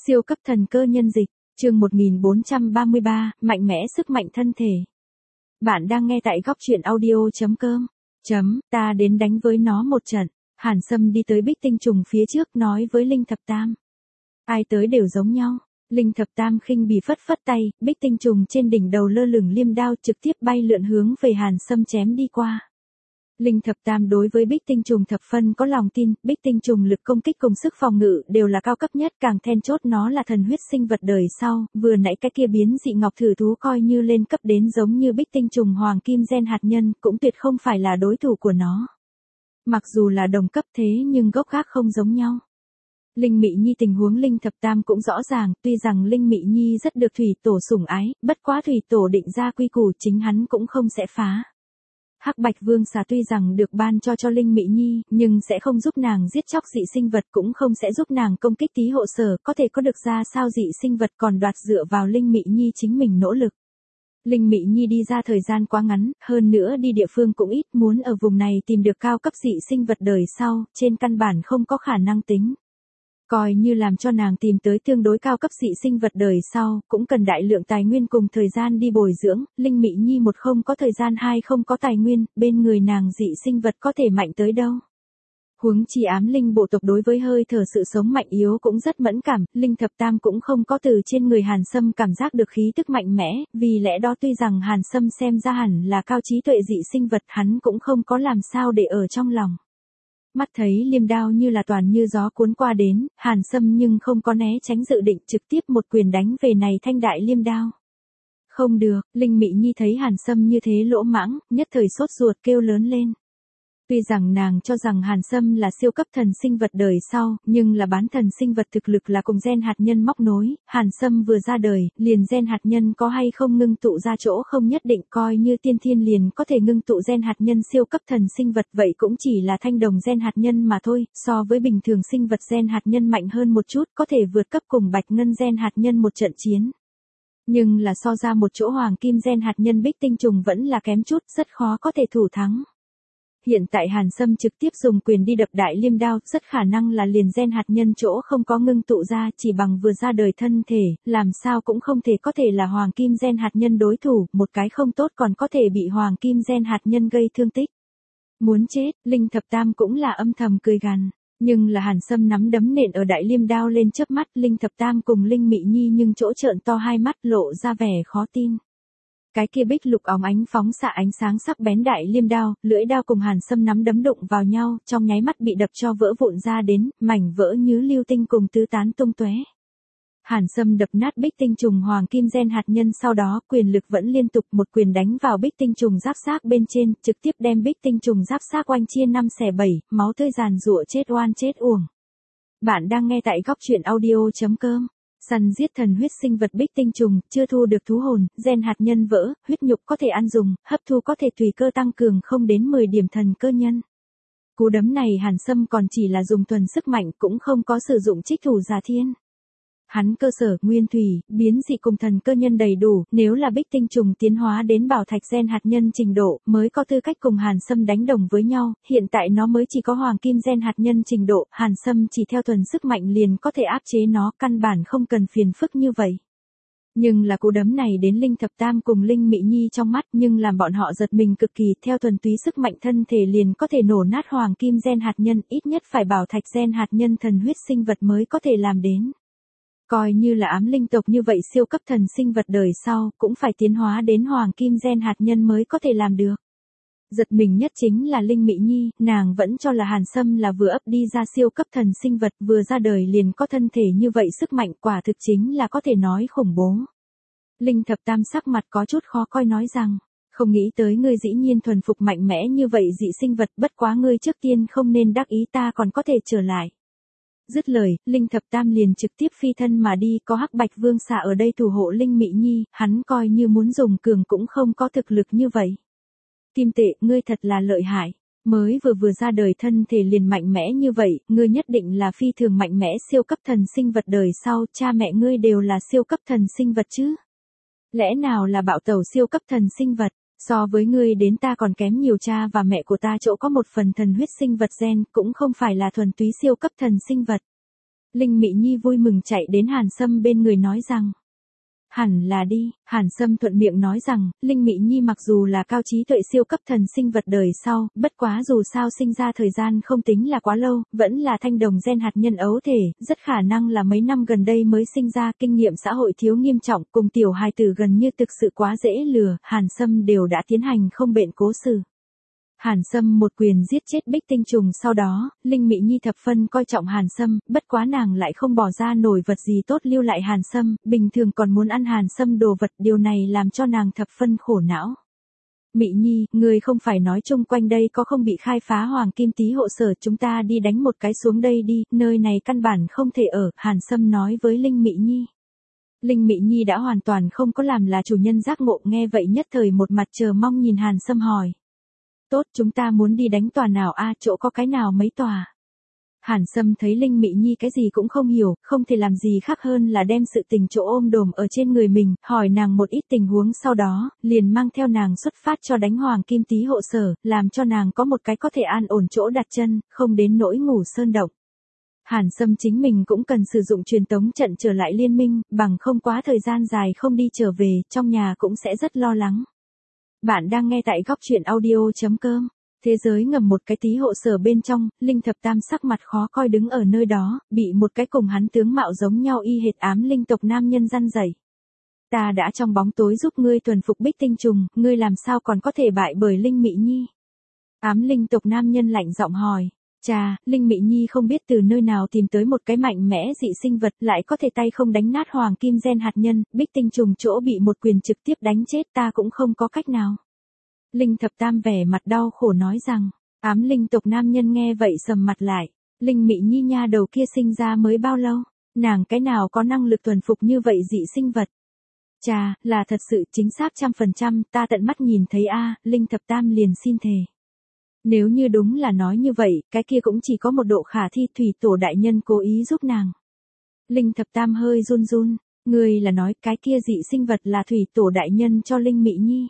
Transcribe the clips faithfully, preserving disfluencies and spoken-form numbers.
Siêu cấp thần cơ nhân dịch, chương một nghìn bốn trăm ba mươi ba, mạnh mẽ sức mạnh thân thể. Bạn đang nghe tại góc truyện audio chấm com. Chấm, ta đến đánh với nó một trận. Hàn Sâm đi tới Bích Tinh Trùng phía trước nói với Linh Thập Tam. Ai tới đều giống nhau. Linh Thập Tam khinh bỉ phất phất tay, Bích Tinh Trùng trên đỉnh đầu lơ lửng liêm đao trực tiếp bay lượn hướng về Hàn Sâm chém đi qua. Linh Thập Tam đối với Bích Tinh Trùng thập phân có lòng tin, Bích Tinh Trùng lực công kích cùng sức phòng ngự đều là cao cấp nhất, càng then chốt nó là thần huyết sinh vật đời sau, vừa nãy cái kia biến dị ngọc thử thú coi như lên cấp đến giống như Bích Tinh Trùng hoàng kim gen hạt nhân, cũng tuyệt không phải là đối thủ của nó. Mặc dù là đồng cấp thế nhưng gốc gác không giống nhau. Linh Mị Nhi tình huống Linh Thập Tam cũng rõ ràng, tuy rằng Linh Mị Nhi rất được Thủy Tổ sủng ái, bất quá Thủy Tổ định ra quy củ chính hắn cũng không sẽ phá. Hắc Bạch Vương xà tuy rằng được ban cho cho Linh Mị Nhi, nhưng sẽ không giúp nàng giết chóc dị sinh vật, cũng không sẽ giúp nàng công kích tí hộ sở, có thể có được ra sao dị sinh vật còn đoạt dựa vào Linh Mị Nhi chính mình nỗ lực. Linh Mị Nhi đi ra thời gian quá ngắn, hơn nữa đi địa phương cũng ít, muốn ở vùng này tìm được cao cấp dị sinh vật đời sau, trên căn bản không có khả năng tính. Coi như làm cho nàng tìm tới tương đối cao cấp dị sinh vật đời sau, cũng cần đại lượng tài nguyên cùng thời gian đi bồi dưỡng, Linh Mị Nhi một không có thời gian, hai không có tài nguyên, bên người nàng dị sinh vật có thể mạnh tới đâu. Huống chi ám linh bộ tộc đối với hơi thở sự sống mạnh yếu cũng rất mẫn cảm, Linh Thập Tam cũng không có từ trên người Hàn Sâm cảm giác được khí tức mạnh mẽ, vì lẽ đó tuy rằng Hàn Sâm xem ra hẳn là cao trí tuệ dị sinh vật, hắn cũng không có làm sao để ở trong lòng. Mắt thấy liêm đao như là toàn như gió cuốn qua đến, Hàn Sâm nhưng không có né tránh, dự định trực tiếp một quyền đánh về này thanh đại liêm đao. Không được, Linh Mị Nhi thấy Hàn Sâm như thế lỗ mãng, nhất thời sốt ruột kêu lớn lên. Tuy rằng nàng cho rằng Hàn Sâm là siêu cấp thần sinh vật đời sau, nhưng là bán thần sinh vật thực lực là cùng gen hạt nhân móc nối, Hàn Sâm vừa ra đời, liền gen hạt nhân có hay không ngưng tụ ra chỗ không nhất định, coi như tiên thiên liền có thể ngưng tụ gen hạt nhân siêu cấp thần sinh vật, vậy cũng chỉ là thanh đồng gen hạt nhân mà thôi, so với bình thường sinh vật gen hạt nhân mạnh hơn một chút, có thể vượt cấp cùng bạch ngân gen hạt nhân một trận chiến. Nhưng là so ra một chỗ hoàng kim gen hạt nhân Bích Tinh Trùng vẫn là kém chút, rất khó có thể thủ thắng. Hiện tại Hàn Sâm trực tiếp dùng quyền đi đập đại liêm đao, rất khả năng là liền gen hạt nhân chỗ không có ngưng tụ ra, chỉ bằng vừa ra đời thân thể, làm sao cũng không thể có thể là hoàng kim gen hạt nhân đối thủ, một cái không tốt còn có thể bị hoàng kim gen hạt nhân gây thương tích. Muốn chết, Linh Thập Tam cũng là âm thầm cười gằn, nhưng là Hàn Sâm nắm đấm nện ở đại liêm đao lên chớp mắt, Linh Thập Tam cùng Linh Mị Nhi nhưng chỗ trợn to hai mắt lộ ra vẻ khó tin. Cái kia bích lục óng ánh phóng xạ ánh sáng sắc bén đại liêm đao, lưỡi đao cùng Hàn Sâm nắm đấm đụng vào nhau, trong nháy mắt bị đập cho vỡ vụn ra đến, mảnh vỡ như lưu tinh cùng tứ tán tung tóe. Hàn Sâm đập nát Bích Tinh Trùng hoàng kim gen hạt nhân, sau đó quyền lực vẫn liên tục một quyền đánh vào Bích Tinh Trùng giáp xác bên trên, trực tiếp đem Bích Tinh Trùng giáp xác oanh chia năm xẻ bảy, máu tươi giàn giụa chết oan chết uổng. Bạn đang nghe tại góc truyện audio chấm com. Săn giết thần huyết sinh vật Bích Tinh Trùng, chưa thu được thú hồn, gen hạt nhân vỡ, huyết nhục có thể ăn dùng, hấp thu có thể tùy cơ tăng cường không đến mười điểm thần cơ nhân. Cú đấm này Hàn Sâm còn chỉ là dùng thuần sức mạnh, cũng không có sử dụng trích thủ giả thiên. Hắn cơ sở, nguyên thủy, biến dị cùng thần cơ nhân đầy đủ, nếu là Bích Tinh Trùng tiến hóa đến bảo thạch gen hạt nhân trình độ, mới có tư cách cùng Hàn Sâm đánh đồng với nhau, hiện tại nó mới chỉ có hoàng kim gen hạt nhân trình độ, Hàn Sâm chỉ theo thuần sức mạnh liền có thể áp chế nó, căn bản không cần phiền phức như vậy. Nhưng là cú đấm này đến Linh Thập Tam cùng Linh Mị Nhi trong mắt, nhưng làm bọn họ giật mình cực kỳ, theo thuần túy sức mạnh thân thể liền có thể nổ nát hoàng kim gen hạt nhân, ít nhất phải bảo thạch gen hạt nhân thần huyết sinh vật mới có thể làm đến. Coi như là ám linh tộc như vậy siêu cấp thần sinh vật đời sau, cũng phải tiến hóa đến hoàng kim gen hạt nhân mới có thể làm được. Giật mình nhất chính là Linh Mị Nhi, nàng vẫn cho là Hàn Sâm là vừa ấp đi ra siêu cấp thần sinh vật, vừa ra đời liền có thân thể như vậy, sức mạnh quả thực chính là có thể nói khủng bố. Linh Thập Tam sắc mặt có chút khó coi nói rằng, không nghĩ tới ngươi dĩ nhiên thuần phục mạnh mẽ như vậy dị sinh vật, bất quá ngươi trước tiên không nên đắc ý, ta còn có thể trở lại. Dứt lời, Linh Thập Tam liền trực tiếp phi thân mà đi, có Hắc Bạch Vương xà ở đây thủ hộ Linh Mị Nhi, hắn coi như muốn dùng cường cũng không có thực lực như vậy. Kim Tệ, ngươi thật là lợi hại, mới vừa vừa ra đời thân thể liền mạnh mẽ như vậy, ngươi nhất định là phi thường mạnh mẽ siêu cấp thần sinh vật đời sau, cha mẹ ngươi đều là siêu cấp thần sinh vật chứ? Lẽ nào là bạo tẩu siêu cấp thần sinh vật? So với ngươi đến ta còn kém nhiều, cha và mẹ của ta chỗ có một phần thần huyết sinh vật gen, cũng không phải là thuần túy siêu cấp thần sinh vật. Linh Mị Nhi vui mừng chạy đến Hàn Sâm bên người nói rằng. Hẳn là đi, Hàn Sâm thuận miệng nói rằng, Linh Mị Nhi mặc dù là cao trí tuệ siêu cấp thần sinh vật đời sau, bất quá dù sao sinh ra thời gian không tính là quá lâu, vẫn là thanh đồng gen hạt nhân ấu thể, rất khả năng là mấy năm gần đây mới sinh ra, kinh nghiệm xã hội thiếu nghiêm trọng, cùng tiểu hài tử gần như thực sự quá dễ lừa, Hàn Sâm đều đã tiến hành không bện cố sự. Hàn Sâm một quyền giết chết Bích Tinh Trùng, sau đó, Linh Mị Nhi thập phân coi trọng Hàn Sâm, bất quá nàng lại không bỏ ra nổi vật gì tốt lưu lại Hàn Sâm, bình thường còn muốn ăn Hàn Sâm đồ vật, điều này làm cho nàng thập phân khổ não. Mị Nhi, người không phải nói chung quanh đây có không bị khai phá hoàng kim tý hộ sở, chúng ta đi đánh một cái xuống đây đi, nơi này căn bản không thể ở, Hàn Sâm nói với Linh Mị Nhi. Linh Mị Nhi đã hoàn toàn không có làm là chủ nhân giác ngộ, nghe vậy nhất thời một mặt chờ mong nhìn Hàn Sâm hỏi. Tốt, chúng ta muốn đi đánh tòa nào a, chỗ có cái nào mấy tòa. Hàn Sâm thấy Linh Mị Nhi cái gì cũng không hiểu, không thể làm gì khác hơn là đem sự tình chỗ ôm đồm ở trên người mình, hỏi nàng một ít tình huống, sau đó, liền mang theo nàng xuất phát cho đánh hoàng kim tý hộ sở, làm cho nàng có một cái có thể an ổn chỗ đặt chân, không đến nỗi ngủ sơn động. Hàn Sâm chính mình cũng cần sử dụng truyền tống trận trở lại liên minh, bằng không quá thời gian dài không đi trở về, trong nhà cũng sẽ rất lo lắng. Bạn đang nghe tại góc truyện audio chấm com. Thế giới ngầm một cái tí hộ sở bên trong, Linh Thập Tam sắc mặt khó coi đứng ở nơi đó, bị một cái cùng hắn tướng mạo giống nhau y hệt ám linh tộc nam nhân răn rẩy. Ta đã trong bóng tối giúp ngươi thuần phục Bích Tinh Trùng, ngươi làm sao còn có thể bại bởi Linh Mị Nhi? Ám linh tộc nam nhân lạnh giọng hỏi. Chà, Linh Mị Nhi không biết từ nơi nào tìm tới một cái mạnh mẽ dị sinh vật lại có thể tay không đánh nát hoàng kim gen hạt nhân, Bích Tinh Trùng chỗ bị một quyền trực tiếp đánh chết, ta cũng không có cách nào. Linh Thập Tam vẻ mặt đau khổ nói rằng, ám linh tộc nam nhân nghe vậy sầm mặt lại, Linh Mị Nhi nha đầu kia sinh ra mới bao lâu, nàng cái nào có năng lực thuần phục như vậy dị sinh vật. Chà, là thật sự chính xác trăm phần trăm, ta tận mắt nhìn thấy a, Linh Thập Tam liền xin thề. Nếu như đúng là nói như vậy, cái kia cũng chỉ có một độ khả thi, thủy tổ đại nhân cố ý giúp nàng. Linh Thập Tam hơi run run, người là nói cái kia dị sinh vật là thủy tổ đại nhân cho Linh Mị Nhi.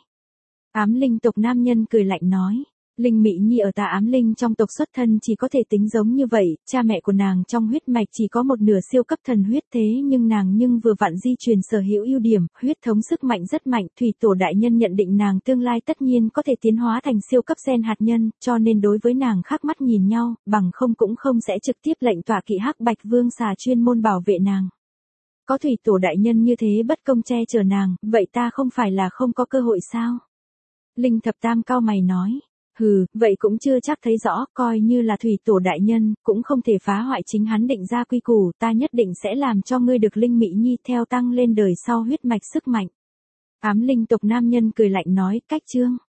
Ám linh tộc nam nhân cười lạnh nói. Linh Mị Nhi ở ta ám linh trong tộc xuất thân chỉ có thể tính giống như vậy, cha mẹ của nàng trong huyết mạch chỉ có một nửa siêu cấp thần huyết, thế nhưng nàng nhưng vừa vặn di truyền sở hữu ưu điểm, huyết thống sức mạnh rất mạnh, thủy tổ đại nhân nhận định nàng tương lai tất nhiên có thể tiến hóa thành siêu cấp gen hạt nhân, cho nên đối với nàng khác mắt nhìn nhau, bằng không cũng không sẽ trực tiếp lệnh tỏa kỵ hắc bạch vương xà chuyên môn bảo vệ nàng. Có thủy tổ đại nhân như thế bất công che chở nàng, vậy ta không phải là không có cơ hội sao? Linh Thập Tam cau mày nói. Hừ, vậy cũng chưa chắc thấy rõ, coi như là thủy tổ đại nhân, cũng không thể phá hoại chính hắn định ra quy củ, ta nhất định sẽ làm cho ngươi được Linh Mị Nhi theo tăng lên đời sau huyết mạch sức mạnh. Ám linh tộc nam nhân cười lạnh nói, cách chương.